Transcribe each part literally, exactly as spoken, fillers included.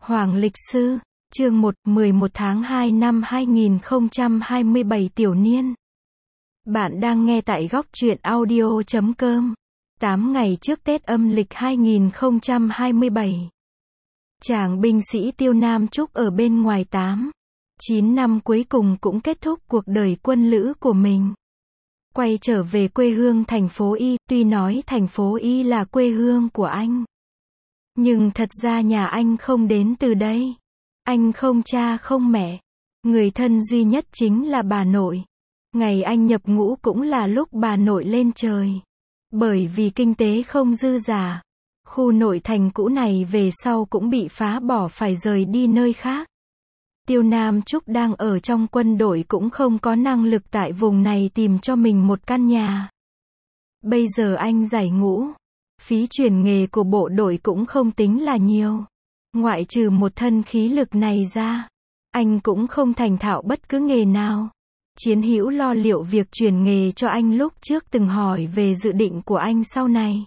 Hoàng lịch sư, chương một, mười một tháng hai năm hai nghìn không trăm hai mươi bảy tiểu niên. Bạn đang nghe tại góc truyện audio chấm com. tám ngày trước Tết âm lịch hai nghìn không trăm hai mươi bảy. Chàng binh sĩ Tiêu Nam Trúc ở bên ngoài tám, chín năm cuối cùng cũng kết thúc cuộc đời quân lữ của mình. Quay trở về quê hương thành phố Y, tuy nói thành phố Y là quê hương của anh. Nhưng thật ra nhà anh không đến từ đây. Anh không cha không mẹ. Người thân duy nhất chính là bà nội. Ngày anh nhập ngũ cũng là lúc bà nội lên trời. Bởi vì kinh tế không dư giả, khu nội thành cũ này về sau cũng bị phá bỏ phải rời đi nơi khác. Tiêu Nam Trúc đang ở trong quân đội cũng không có năng lực tại vùng này tìm cho mình một căn nhà. Bây giờ anh giải ngũ, phí chuyển nghề của bộ đội cũng không tính là nhiều. Ngoại trừ một thân khí lực này ra, anh cũng không thành thạo bất cứ nghề nào. Chiến hữu lo liệu việc chuyển nghề cho anh lúc trước từng hỏi về dự định của anh sau này.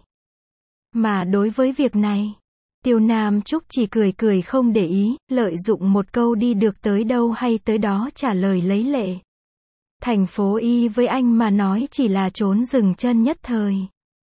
Mà đối với việc này, Tiêu Nam Trúc chỉ cười cười không để ý, lợi dụng một câu đi được tới đâu hay tới đó trả lời lấy lệ. Thành phố Y với anh mà nói chỉ là trốn dừng chân nhất thời.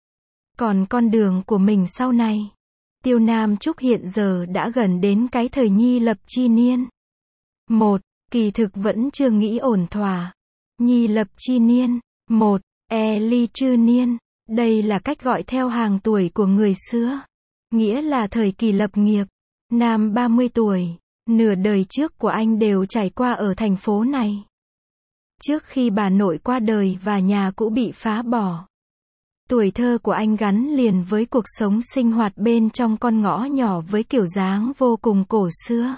Còn con đường của mình sau này, Tiêu Nam Trúc hiện giờ đã gần đến cái thời nhi lập chi niên. Một, kỳ thực vẫn chưa nghĩ ổn thỏa. Nhi lập chi niên. Một, e ly chư niên. Đây là cách gọi theo hàng tuổi của người xưa. Nghĩa là thời kỳ lập nghiệp. Nam ba mươi tuổi. Nửa đời trước của anh đều trải qua ở thành phố này. Trước khi bà nội qua đời và nhà cũ bị phá bỏ, tuổi thơ của anh gắn liền với cuộc sống sinh hoạt bên trong con ngõ nhỏ với kiểu dáng vô cùng cổ xưa.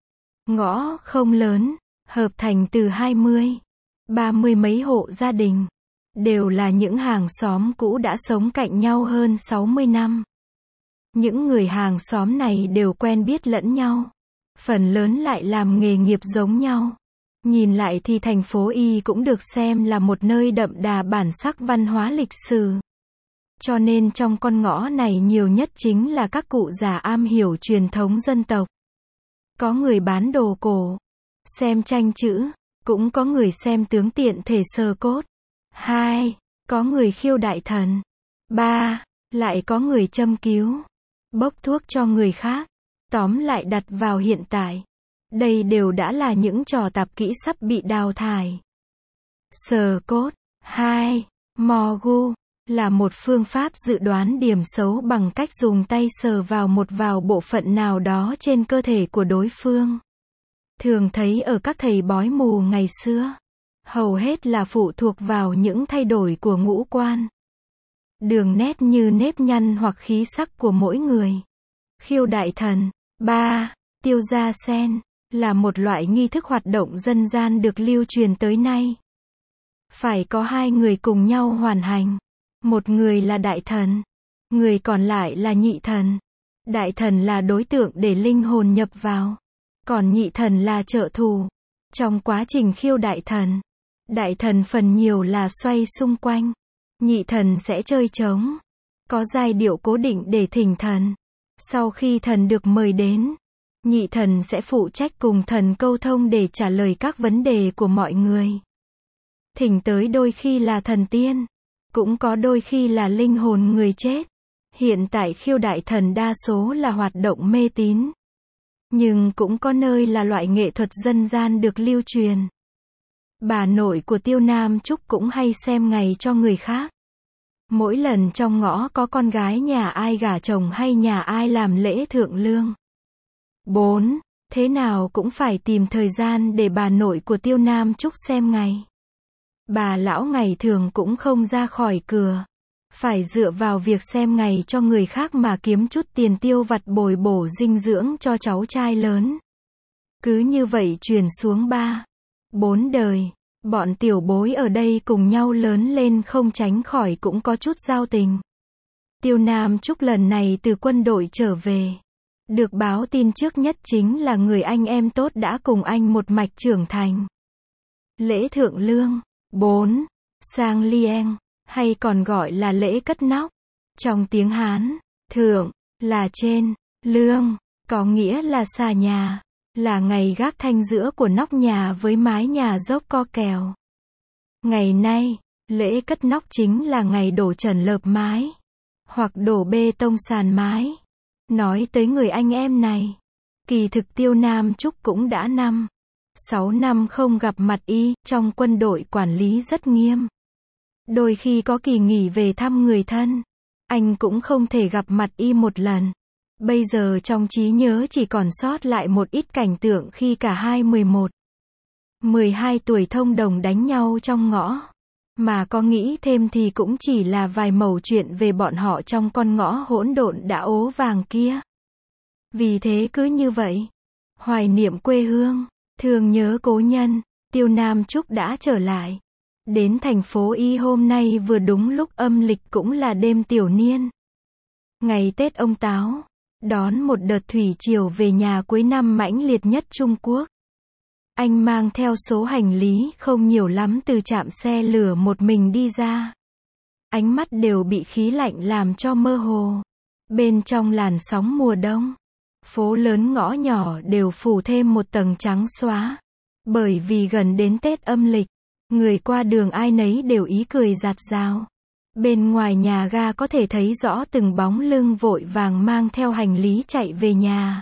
Ngõ không lớn, hợp thành từ hai mươi, ba mươi mấy hộ gia đình. Đều là những hàng xóm cũ đã sống cạnh nhau hơn sáu mươi năm. Những người hàng xóm này đều quen biết lẫn nhau. Phần lớn lại làm nghề nghiệp giống nhau. Nhìn lại thì thành phố Y cũng được xem là một nơi đậm đà bản sắc văn hóa lịch sử. Cho nên trong con ngõ này nhiều nhất chính là các cụ già am hiểu truyền thống dân tộc. Có người bán đồ cổ, xem tranh chữ, cũng có người xem tướng tiện thể sơ cốt. Hai, có người khiêu đại thần. Ba, lại có người châm cứu, bốc thuốc cho người khác. Tóm lại đặt vào hiện tại, đây đều đã là những trò tạp kỹ sắp bị đào thải. Sờ cốt. Hai, mò gu là một phương pháp dự đoán điểm xấu bằng cách dùng tay sờ vào một vào bộ phận nào đó trên cơ thể của đối phương. Thường thấy ở các thầy bói mù ngày xưa. Hầu hết là phụ thuộc vào những thay đổi của ngũ quan, đường nét như nếp nhăn hoặc khí sắc của mỗi người. Khiêu đại thần. Ba, tiêu gia sen là một loại nghi thức hoạt động dân gian được lưu truyền tới nay. Phải có hai người cùng nhau hoàn hành. Một người là đại thần, người còn lại là nhị thần. Đại thần là đối tượng để linh hồn nhập vào, còn nhị thần là trợ thủ. Trong quá trình khiêu đại thần, đại thần phần nhiều là xoay xung quanh, nhị thần sẽ chơi trống, có giai điệu cố định để thỉnh thần. Sau khi thần được mời đến, nhị thần sẽ phụ trách cùng thần câu thông để trả lời các vấn đề của mọi người. Thỉnh tới đôi khi là thần tiên, cũng có đôi khi là linh hồn người chết. Hiện tại khiêu đại thần đa số là hoạt động mê tín, nhưng cũng có nơi là loại nghệ thuật dân gian được lưu truyền. Bà nội của Tiêu Nam Trúc cũng hay xem ngày cho người khác. Mỗi lần trong ngõ có con gái nhà ai gả chồng hay nhà ai làm lễ thượng lương. Bốn, thế nào cũng phải tìm thời gian để bà nội của Tiêu Nam Trúc xem ngày. Bà lão ngày thường cũng không ra khỏi cửa. Phải dựa vào việc xem ngày cho người khác mà kiếm chút tiền tiêu vặt bồi bổ dinh dưỡng cho cháu trai lớn. Cứ như vậy truyền xuống ba, bốn đời. Bọn tiểu bối ở đây cùng nhau lớn lên không tránh khỏi cũng có chút giao tình. Tiêu Nam Trúc lần này từ quân đội trở về. Được báo tin trước nhất chính là người anh em tốt đã cùng anh một mạch trưởng thành. Lễ thượng lương. Bốn, sang lieng, hay còn gọi là lễ cất nóc. Trong tiếng Hán, thượng là trên, lương có nghĩa là xà nhà, là ngày gác thanh giữa của nóc nhà với mái nhà dốc co kèo. Ngày nay, lễ cất nóc chính là ngày đổ trần lợp mái, hoặc đổ bê tông sàn mái. Nói tới người anh em này, kỳ thực Tiêu Nam Trúc cũng đã năm, sáu năm không gặp mặt y, trong quân đội quản lý rất nghiêm. Đôi khi có kỳ nghỉ về thăm người thân, anh cũng không thể gặp mặt y một lần. Bây giờ trong trí nhớ chỉ còn sót lại một ít cảnh tượng khi cả hai mười một, mười hai tuổi thông đồng đánh nhau trong ngõ. Mà có nghĩ thêm thì cũng chỉ là vài mẩu chuyện về bọn họ trong con ngõ hỗn độn đã ố vàng kia. Vì thế cứ như vậy, hoài niệm quê hương, thương nhớ cố nhân, Tiêu Nam Trúc đã trở lại. Đến thành phố Y hôm nay vừa đúng lúc âm lịch cũng là đêm tiểu niên. Ngày Tết ông Táo, đón một đợt thủy triều về nhà cuối năm mãnh liệt nhất Trung Quốc. Anh mang theo số hành lý không nhiều lắm từ trạm xe lửa một mình đi ra. Ánh mắt đều bị khí lạnh làm cho mơ hồ. Bên trong làn sóng mùa đông, phố lớn ngõ nhỏ đều phủ thêm một tầng trắng xóa. Bởi vì gần đến Tết âm lịch, người qua đường ai nấy đều ý cười rạt rào. Bên ngoài nhà ga có thể thấy rõ từng bóng lưng vội vàng mang theo hành lý chạy về nhà.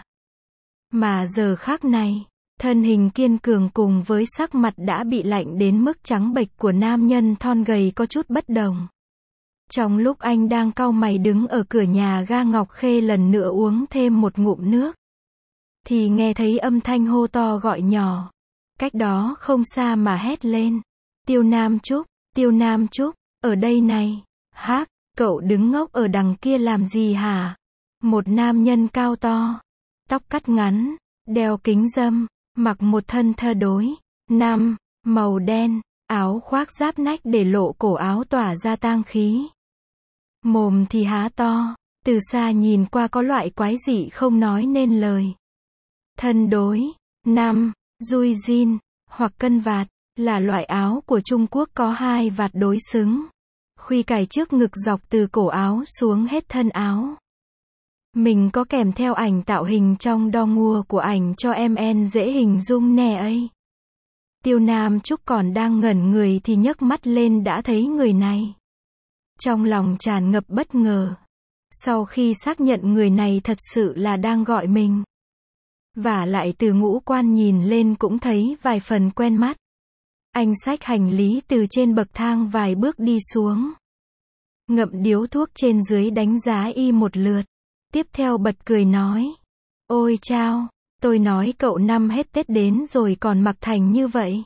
Mà giờ khắc này, thân hình kiên cường cùng với sắc mặt đã bị lạnh đến mức trắng bệch của nam nhân thon gầy có chút bất đồng. Trong lúc anh đang cau mày đứng ở cửa nhà ga Ngọc Khê lần nữa uống thêm một ngụm nước, thì nghe thấy âm thanh hô to gọi nhỏ. Cách đó không xa mà hét lên. Tiêu Nam Trúc, Tiêu Nam Trúc, ở đây này. Hác, cậu đứng ngốc ở đằng kia làm gì hả? Một nam nhân cao to, tóc cắt ngắn, đeo kính râm, mặc một thân thơ đối, nam, màu đen, áo khoác giáp nách để lộ cổ áo tỏa ra tang khí. Mồm thì há to, từ xa nhìn qua có loại quái dị không nói nên lời. Thân đối, nam, dui jean, hoặc cân vạt, là loại áo của Trung Quốc có hai vạt đối xứng. Khuy cài trước ngực dọc từ cổ áo xuống hết thân áo. Mình có kèm theo ảnh tạo hình trong đo ngua của ảnh cho em en dễ hình dung nè ấy. Tiêu Nam Trúc còn đang ngẩn người thì nhấc mắt lên đã thấy người này. Trong lòng tràn ngập bất ngờ. Sau khi xác nhận người này thật sự là đang gọi mình. Và lại từ ngũ quan nhìn lên cũng thấy vài phần quen mắt. Anh xách hành lý từ trên bậc thang vài bước đi xuống. Ngậm điếu thuốc trên dưới đánh giá y một lượt. Tiếp theo bật cười nói. Ôi chao, tôi nói cậu năm hết Tết đến rồi còn mặc thành như vậy.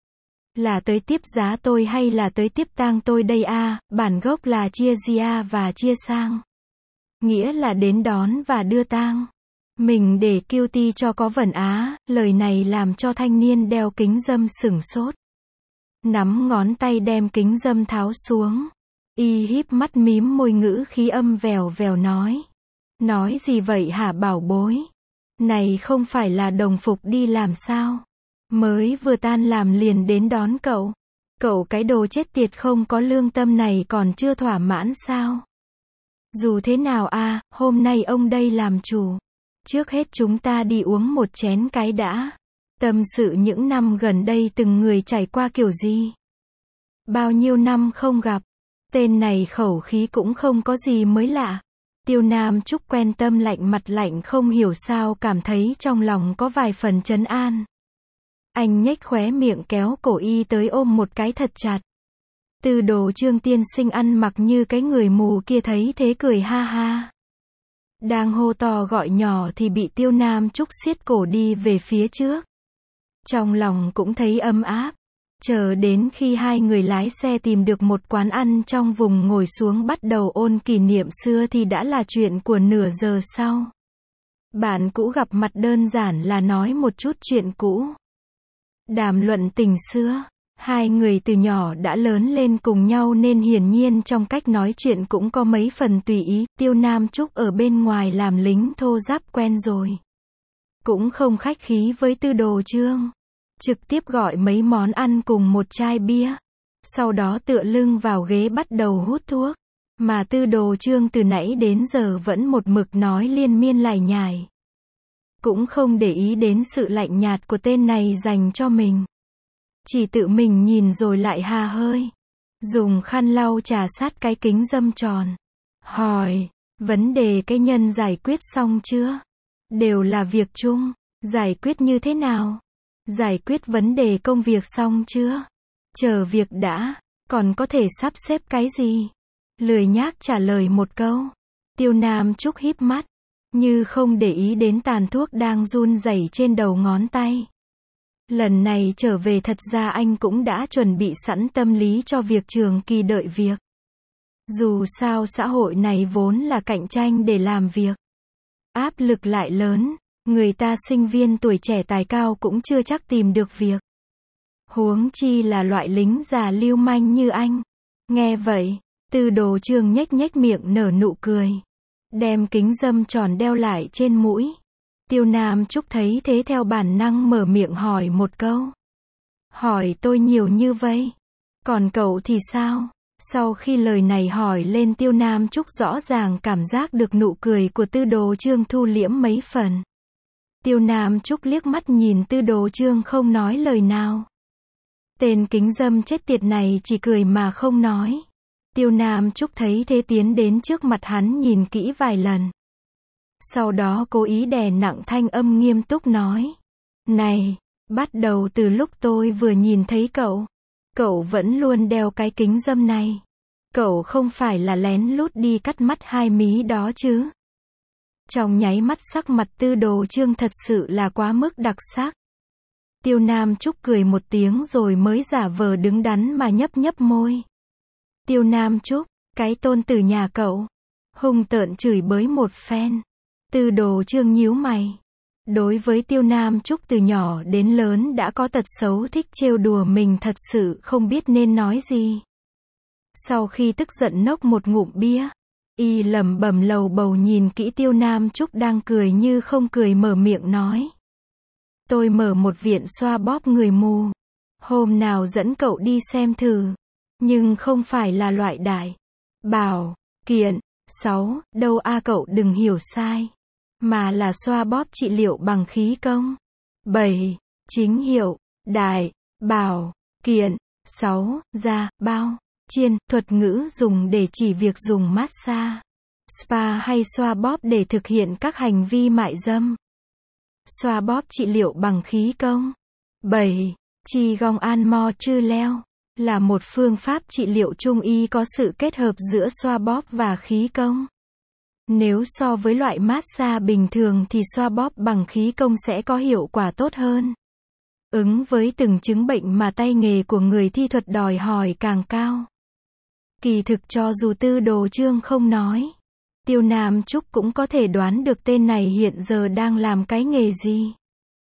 Là tới tiếp giá tôi hay là tới tiếp tang tôi đây a? Bản gốc là chia ria và chia sang. Nghĩa là đến đón và đưa tang. Mình để cutie cho có vẩn á, lời này làm cho thanh niên đeo kính râm sửng sốt. Nắm ngón tay đem kính râm tháo xuống. Y híp mắt mím môi ngữ khí âm vèo vèo nói. Nói gì vậy hả bảo bối? Này không phải là đồng phục đi làm sao? Mới vừa tan làm liền đến đón cậu. Cậu cái đồ chết tiệt không có lương tâm này còn chưa thỏa mãn sao? Dù thế nào a, hôm nay ông đây làm chủ. Trước hết chúng ta đi uống một chén cái đã. Tâm sự những năm gần đây từng người trải qua kiểu gì? Bao nhiêu năm không gặp. Tên này khẩu khí cũng không có gì mới lạ. Tiêu Nam Trúc quen tâm lạnh mặt lạnh không hiểu sao cảm thấy trong lòng có vài phần trấn an. Anh nhếch khóe miệng kéo cổ y tới ôm một cái thật chặt. Từ Đồ Trương tiên sinh ăn mặc như cái người mù kia thấy thế cười ha ha. Đang hô to gọi nhỏ thì bị Tiêu Nam Trúc siết cổ đi về phía trước. Trong lòng cũng thấy ấm áp. Chờ đến khi hai người lái xe tìm được một quán ăn trong vùng ngồi xuống bắt đầu ôn kỷ niệm xưa thì đã là chuyện của nửa giờ sau. Bạn cũ gặp mặt đơn giản là nói một chút chuyện cũ. Đàm luận tình xưa. Hai người từ nhỏ đã lớn lên cùng nhau nên hiển nhiên trong cách nói chuyện cũng có mấy phần tùy ý. Tiêu Nam Trúc ở bên ngoài làm lính thô giáp quen rồi. Cũng không khách khí với Tư Đồ Trương. Trực tiếp gọi mấy món ăn cùng một chai bia. Sau đó tựa lưng vào ghế bắt đầu hút thuốc. Mà Tư Đồ Trương từ nãy đến giờ vẫn một mực nói liên miên lải nhải. cũng không để ý đến sự lạnh nhạt của tên này dành cho mình. Chỉ tự mình nhìn rồi lại hà hơi. Dùng khăn lau chà sát cái kính râm tròn. Hỏi, vấn đề cái nhân giải quyết xong chưa? Đều là việc chung. Giải quyết như thế nào? Giải quyết vấn đề công việc xong chưa? Chờ việc đã. Còn có thể sắp xếp cái gì? Lười nhác trả lời một câu. Tiêu Nam Trúc híp mắt, như không để ý đến tàn thuốc đang run rẩy trên đầu ngón tay. Lần này trở về thật ra anh cũng đã chuẩn bị sẵn tâm lý cho việc trường kỳ đợi việc. Dù sao xã hội này vốn là cạnh tranh để làm việc. Áp lực lại lớn, người ta sinh viên tuổi trẻ tài cao cũng chưa chắc tìm được việc. Huống chi là loại lính già lưu manh như anh. Nghe vậy, Tư Đồ Chương nhếch nhếch miệng nở nụ cười. Đem kính râm tròn đeo lại trên mũi. Tiêu Nam Trúc thấy thế theo bản năng mở miệng hỏi một câu. Hỏi tôi nhiều như vậy. Còn cậu thì sao? Sau khi lời này hỏi lên, Tiêu Nam Trúc rõ ràng cảm giác được nụ cười của Tư Đồ Chương thu liễm mấy phần. Tiêu Nam Trúc liếc mắt nhìn Tư Đồ Chương không nói lời nào. Tên kính râm chết tiệt này chỉ cười mà không nói. Tiêu Nam Trúc thấy thế tiến đến trước mặt hắn nhìn kỹ vài lần. Sau đó cố ý đè nặng thanh âm nghiêm túc nói. Này, bắt đầu từ lúc tôi vừa nhìn thấy cậu, cậu vẫn luôn đeo cái kính râm này. Cậu không phải là lén lút đi cắt mắt hai mí đó chứ? Trong nháy mắt sắc mặt Tư Đồ Chương thật sự là quá mức đặc sắc. Tiêu Nam Trúc cười một tiếng rồi mới giả vờ đứng đắn mà nhấp nhấp môi. Tiêu Nam Trúc, cái tôn tử nhà cậu. Hung tợn chửi bới một phen. Tư Đồ Chương nhíu mày. Đối với Tiêu Nam Trúc từ nhỏ đến lớn đã có tật xấu thích trêu đùa mình, thật sự không biết nên nói gì. Sau khi tức giận nốc một ngụm bia, y lẩm bẩm lầu bầu nhìn kỹ Tiêu Nam Trúc đang cười như không cười, mở miệng nói. Tôi mở một viện xoa bóp người mù. Hôm nào dẫn cậu đi xem thử. Nhưng không phải là loại đại bảo kiện sáu đâu a, cậu đừng hiểu sai. Mà là xoa bóp trị liệu bằng khí công. bảy Chính hiệu, đại bảo kiện sáu da, bao, chiên, thuật ngữ dùng để chỉ việc dùng massage, spa hay xoa bóp để thực hiện các hành vi mại dâm. Xoa bóp trị liệu bằng khí công. bảy Chi gong an mo chư leo là một phương pháp trị liệu trung y có sự kết hợp giữa xoa bóp và khí công. Nếu so với loại massage bình thường thì xoa bóp bằng khí công sẽ có hiệu quả tốt hơn. Ứng với từng chứng bệnh mà tay nghề của người thi thuật đòi hỏi càng cao. Kỳ thực cho dù Tư Đồ Chương không nói, Tiêu Nam Trúc cũng có thể đoán được tên này hiện giờ đang làm cái nghề gì.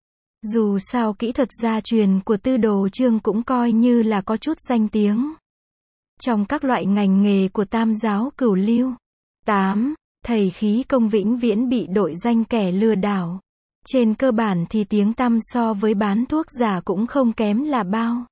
Dù sao kỹ thuật gia truyền của Tư Đồ Chương cũng coi như là có chút danh tiếng. Trong các loại ngành nghề của Tam giáo cửu lưu. tám Thầy khí công vĩnh viễn bị đội danh kẻ lừa đảo. Trên cơ bản thì tiếng tăm so với bán thuốc giả cũng không kém là bao.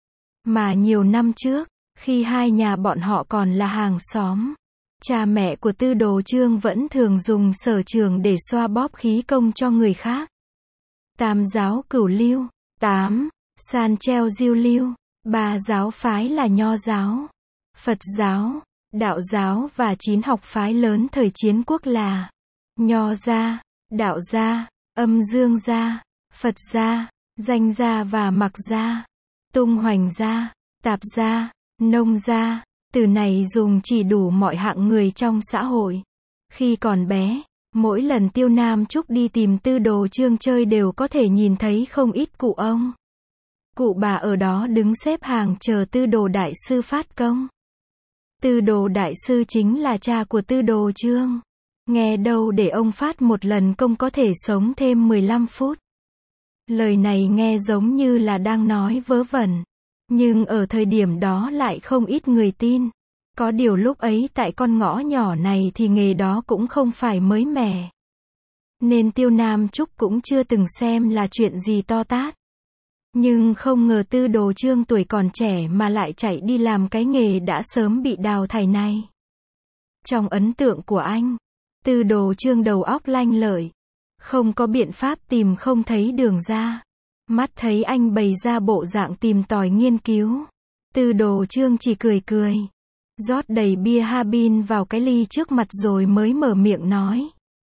Mà nhiều năm trước, khi hai nhà bọn họ còn là hàng xóm, cha mẹ của Tư Đồ Chương vẫn thường dùng sở trường để xoa bóp khí công cho người khác. Tam giáo cửu lưu. tám San treo diêu lưu. Ba giáo phái là Nho giáo, Phật giáo, Đạo giáo và chín học phái lớn thời chiến quốc là Nho gia, Đạo gia, Âm Dương gia, Phật gia, Danh gia và Mặc gia, Tung Hoành gia, Tạp gia, Nông gia. Từ này dùng chỉ đủ mọi hạng người trong xã hội. Khi còn bé, mỗi lần Tiêu Nam Trúc đi tìm Tư Đồ Chương chơi đều có thể nhìn thấy không ít cụ ông, cụ bà ở đó đứng xếp hàng chờ Tư Đồ Đại Sư phát công. Tư Đồ Đại Sư chính là cha của Tư Đồ Chương. Nghe đâu để ông phát một lần công có thể sống thêm mười lăm phút. Lời này nghe giống như là đang nói vớ vẩn. Nhưng ở thời điểm đó lại không ít người tin. Có điều lúc ấy tại con ngõ nhỏ này thì nghề đó cũng không phải mới mẻ. Nên Tiêu Nam Trúc cũng chưa từng xem là chuyện gì to tát. Nhưng không ngờ Tư Đồ Chương tuổi còn trẻ mà lại chạy đi làm cái nghề đã sớm bị đào thải này. Trong ấn tượng của anh, Tư Đồ Chương đầu óc lanh lợi, Không có biện pháp tìm không thấy đường ra. Mắt thấy anh bày ra bộ dạng tìm tòi nghiên cứu. Tư Đồ Chương chỉ cười cười. Rót đầy bia Harbin vào cái ly trước mặt rồi mới mở miệng nói.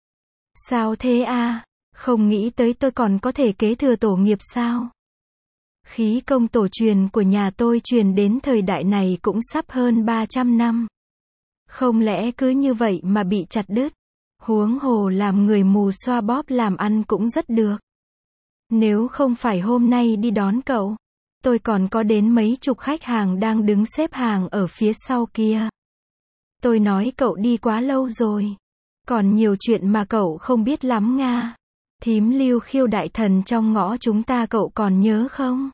Sao thế a? Không nghĩ tới tôi còn có thể kế thừa tổ nghiệp sao? Khí công tổ truyền của nhà tôi truyền đến thời đại này cũng sắp hơn ba trăm năm. Không lẽ cứ như vậy mà bị chặt đứt? Huống hồ làm người mù xoa bóp làm ăn cũng rất được. Nếu không phải hôm nay đi đón cậu, tôi còn có đến mấy chục khách hàng đang đứng xếp hàng ở phía sau kia. Tôi nói cậu đi quá lâu rồi. Còn nhiều chuyện mà cậu không biết lắm nga. Thím Lưu Khiêu đại thần trong ngõ chúng ta cậu còn nhớ không?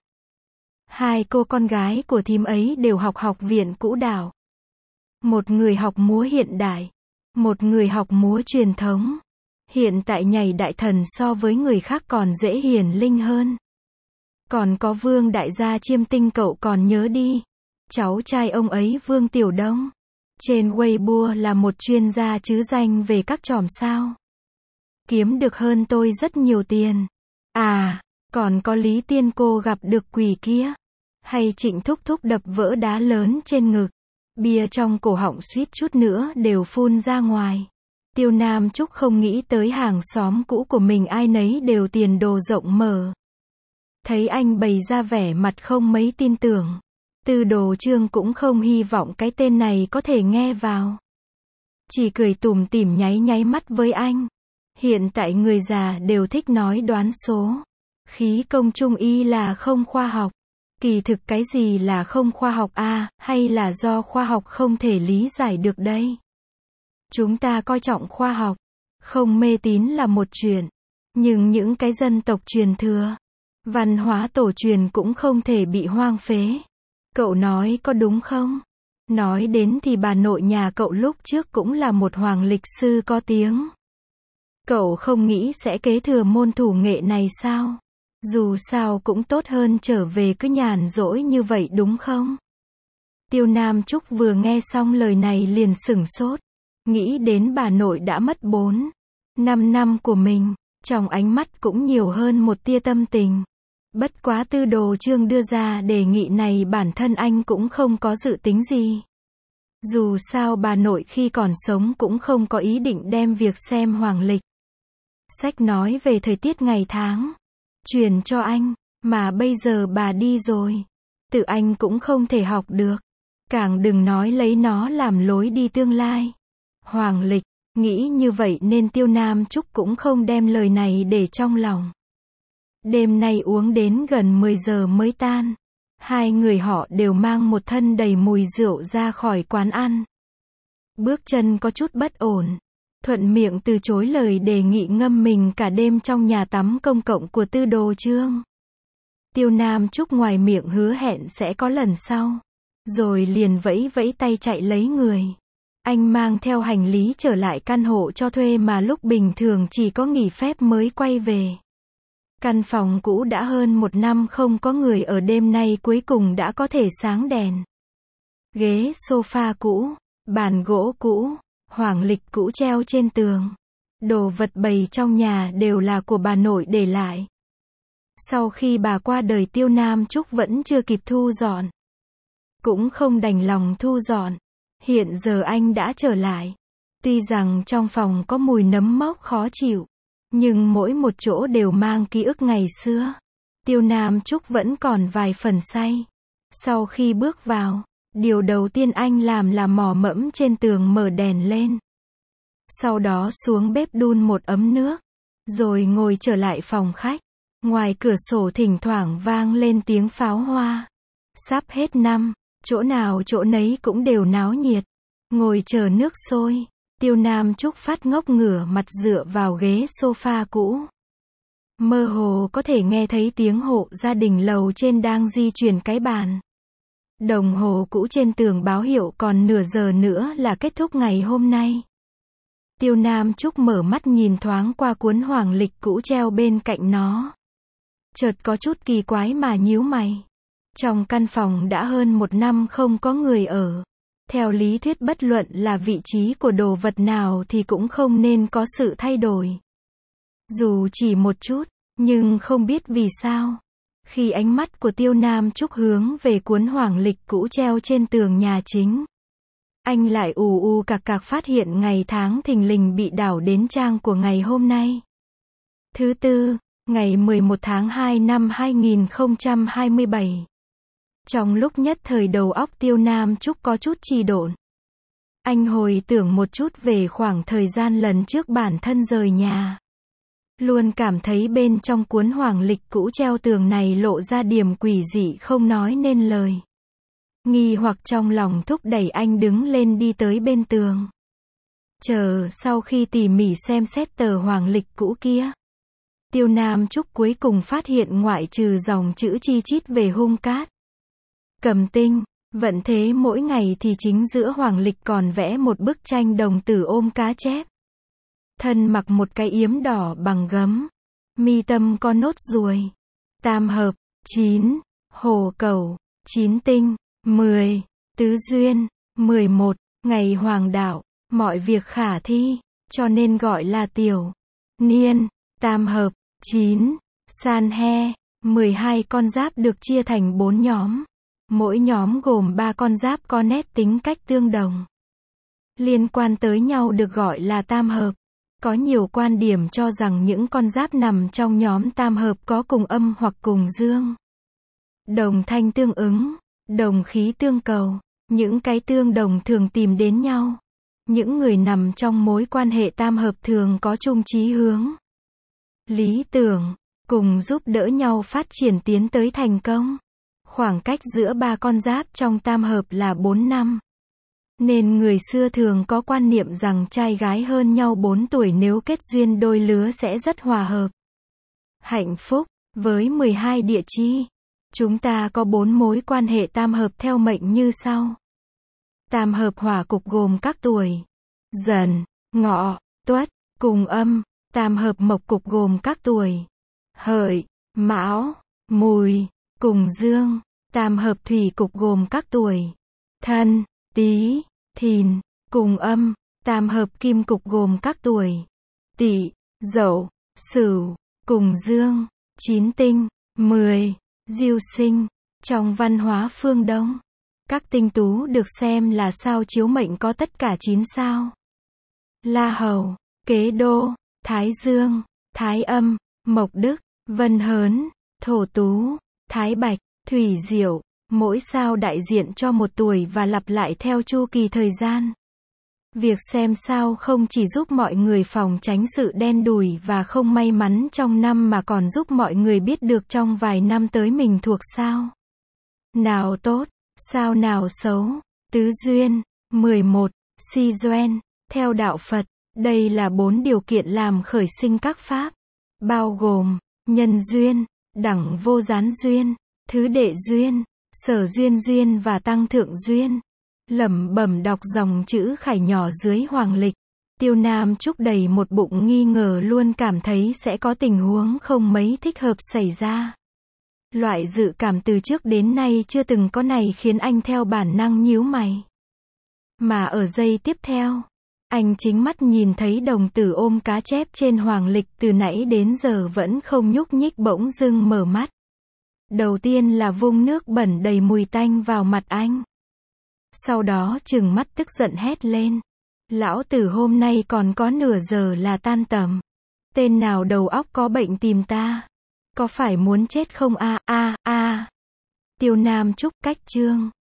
Hai cô con gái của thím ấy đều học học viện Cũ Đảo. Một người học múa hiện đại, một người học múa truyền thống. Hiện tại nhảy đại thần so với người khác còn dễ hiển linh hơn. Còn có Vương đại gia Chiêm Tinh cậu còn nhớ đi. Cháu trai ông ấy Vương Tiểu Đông. Trên Weibo là một chuyên gia chứ danh về các chòm sao. Kiếm được hơn tôi rất nhiều tiền. À, còn có Lý Tiên cô gặp được quỷ kia. Hay Trịnh Thúc Thúc đập vỡ đá lớn trên ngực. Bia trong cổ họng suýt chút nữa đều phun ra ngoài. Tiêu Nam Trúc không nghĩ tới hàng xóm cũ của mình ai nấy đều tiền đồ rộng mở. Thấy anh bày ra vẻ mặt không mấy tin tưởng. Tư Đồ Chương cũng không hy vọng cái tên này có thể nghe vào. Chỉ cười tủm tỉm nháy nháy mắt với anh. Hiện tại người già đều thích nói đoán số. Khí công trung y là không khoa học. Kỳ thực cái gì là không khoa học a, à, hay là do khoa học không thể lý giải được đây? Chúng ta coi trọng khoa học, không mê tín là một chuyện. Nhưng những cái dân tộc truyền thừa, văn hóa tổ truyền cũng không thể bị hoang phế. Cậu nói có đúng không? Nói đến thì bà nội nhà cậu lúc trước cũng là một hoàng lịch sư có tiếng. Cậu không nghĩ sẽ kế thừa môn thủ nghệ này sao? Dù sao cũng tốt hơn trở về cứ nhàn rỗi như vậy đúng không? Tiêu Nam Trúc vừa nghe xong lời này liền sửng sốt. Nghĩ đến bà nội đã mất bốn, năm năm của mình. Trong ánh mắt cũng nhiều hơn một tia tâm tình. Bất quá Tư Đồ Chương đưa ra đề nghị này bản thân anh cũng không có dự tính gì. Dù sao bà nội khi còn sống cũng không có ý định đem việc xem hoàng lịch, sách nói về thời tiết ngày tháng truyền cho anh, mà bây giờ bà đi rồi, tự anh cũng không thể học được, càng đừng nói lấy nó làm lối đi tương lai. Hoàng lịch, nghĩ như vậy nên Tiêu Nam Trúc cũng không đem lời này để trong lòng. Đêm nay uống đến gần mười giờ mới tan. Hai người họ đều mang một thân đầy mùi rượu ra khỏi quán ăn. Bước chân có chút bất ổn. Thuận miệng từ chối lời đề nghị ngâm mình cả đêm trong nhà tắm công cộng của Tư Đồ Chương. Tiêu Nam Trúc ngoài miệng hứa hẹn sẽ có lần sau. Rồi liền vẫy vẫy tay chạy lấy người. Anh mang theo hành lý trở lại căn hộ cho thuê mà lúc bình thường chỉ có nghỉ phép mới quay về. Căn phòng cũ đã hơn một năm không có người ở, đêm nay cuối cùng đã có thể sáng đèn. Ghế sofa cũ, bàn gỗ cũ, hoàng lịch cũ treo trên tường. Đồ vật bày trong nhà đều là của bà nội để lại. Sau khi bà qua đời Tiêu Nam Trúc vẫn chưa kịp thu dọn. Cũng không đành lòng thu dọn. Hiện giờ anh đã trở lại. Tuy rằng trong phòng có mùi nấm mốc khó chịu, nhưng mỗi một chỗ đều mang ký ức ngày xưa. Tiêu Nam Trúc vẫn còn vài phần say. Sau khi bước vào, điều đầu tiên anh làm là mò mẫm trên tường mở đèn lên. Sau đó xuống bếp đun một ấm nước. Rồi ngồi trở lại phòng khách. Ngoài cửa sổ thỉnh thoảng vang lên tiếng pháo hoa. Sắp hết năm, chỗ nào chỗ nấy cũng đều náo nhiệt. Ngồi chờ nước sôi. Tiêu Nam Trúc phát ngốc ngửa mặt dựa vào ghế sofa cũ. Mơ hồ có thể nghe thấy tiếng hộ gia đình lầu trên đang di chuyển cái bàn. Đồng hồ cũ trên tường báo hiệu còn nửa giờ nữa là kết thúc ngày hôm nay. Tiêu Nam Trúc mở mắt nhìn thoáng qua cuốn hoàng lịch cũ treo bên cạnh nó. Chợt có chút kỳ quái mà nhíu mày. Trong căn phòng đã hơn một năm không có người ở. Theo lý thuyết bất luận là vị trí của đồ vật nào thì cũng không nên có sự thay đổi. Dù chỉ một chút, nhưng không biết vì sao. Khi ánh mắt của Tiêu Nam Trúc hướng về cuốn hoàng lịch cũ treo trên tường nhà chính, anh lại ù u cạc cạc phát hiện ngày tháng thình lình bị đảo đến trang của ngày hôm nay. Thứ tư, ngày mười một tháng hai năm hai nghìn không trăm hai mươi bảy. Trong lúc nhất thời đầu óc Tiêu Nam Trúc có chút trì độn. Anh hồi tưởng một chút về khoảng thời gian lần trước bản thân rời nhà. Luôn cảm thấy bên trong cuốn hoàng lịch cũ treo tường này lộ ra điểm quỷ dị không nói nên lời. Nghi hoặc trong lòng thúc đẩy anh đứng lên đi tới bên tường. Chờ sau khi tỉ mỉ xem xét tờ hoàng lịch cũ kia, Tiêu Nam Trúc cuối cùng phát hiện ngoại trừ dòng chữ chi chít về hung cát, cầm tinh, vận thế mỗi ngày thì chính giữa hoàng lịch còn vẽ một bức tranh đồng tử ôm cá chép. Thân mặc một cái yếm đỏ bằng gấm, mi tâm có nốt ruồi, tam hợp, chín, hồ cầu, chín tinh, mười, tứ duyên, mười một, ngày hoàng đạo, mọi việc khả thi, cho nên gọi là tiểu niên, tam hợp, chín, san he, mười hai con giáp được chia thành bốn nhóm. Mỗi nhóm gồm ba con giáp có nét tính cách tương đồng. Liên quan tới nhau được gọi là tam hợp. Có nhiều quan điểm cho rằng những con giáp nằm trong nhóm tam hợp có cùng âm hoặc cùng dương. Đồng thanh tương ứng, đồng khí tương cầu, những cái tương đồng thường tìm đến nhau. Những người nằm trong mối quan hệ tam hợp thường có chung chí hướng, lý tưởng, cùng giúp đỡ nhau phát triển tiến tới thành công. Khoảng cách giữa ba con giáp trong tam hợp là bốn năm. Nên người xưa thường có quan niệm rằng trai gái hơn nhau bốn tuổi nếu kết duyên đôi lứa sẽ rất hòa hợp, hạnh phúc. Với mười hai địa chi, chúng ta có bốn mối quan hệ tam hợp theo mệnh như sau. Tam hợp hỏa cục gồm các tuổi Dần, Ngọ, Tuất, cùng âm. Tam hợp mộc cục gồm các tuổi Hợi, Mão, Mùi, cùng dương. Tam hợp thủy cục gồm các tuổi Thân, Tý, Thìn, cùng âm. Tam hợp kim cục gồm các tuổi Tỵ, Dậu, Sửu, cùng dương. Chín tinh, mười, diêu sinh. Trong văn hóa phương Đông, các tinh tú được xem là sao chiếu mệnh có tất cả chín sao. La Hầu, Kế Đô, Thái Dương, Thái Âm, Mộc Đức, Vân Hớn, Thổ Tú, Thái Bạch, Thủy Diệu. Mỗi sao đại diện cho một tuổi và lặp lại theo chu kỳ thời gian. Việc xem sao không chỉ giúp mọi người phòng tránh sự đen đủi và không may mắn trong năm mà còn giúp mọi người biết được trong vài năm tới mình thuộc sao nào tốt, sao nào xấu. Tứ duyên, mười một, si duyên. Theo đạo Phật, đây là bốn điều kiện làm khởi sinh các pháp, bao gồm nhân duyên, đẳng vô gián duyên, thứ đệ duyên, sở duyên duyên và tăng thượng duyên. Lẩm bẩm đọc dòng chữ khải nhỏ dưới hoàng lịch, Tiêu Nam Trúc đầy một bụng nghi ngờ, luôn cảm thấy sẽ có tình huống không mấy thích hợp xảy ra. Loại dự cảm từ trước đến nay chưa từng có này khiến anh theo bản năng nhíu mày. Mà ở giây tiếp theo, anh chính mắt nhìn thấy đồng tử ôm cá chép trên hoàng lịch từ nãy đến giờ vẫn không nhúc nhích bỗng dưng mở mắt. Đầu tiên là vung nước bẩn đầy mùi tanh vào mặt anh. Sau đó trừng mắt tức giận hét lên. Lão tử hôm nay còn có nửa giờ là tan tầm. Tên nào đầu óc có bệnh tìm ta. Có phải muốn chết không a a a. Tiêu Nam Trúc cách chương.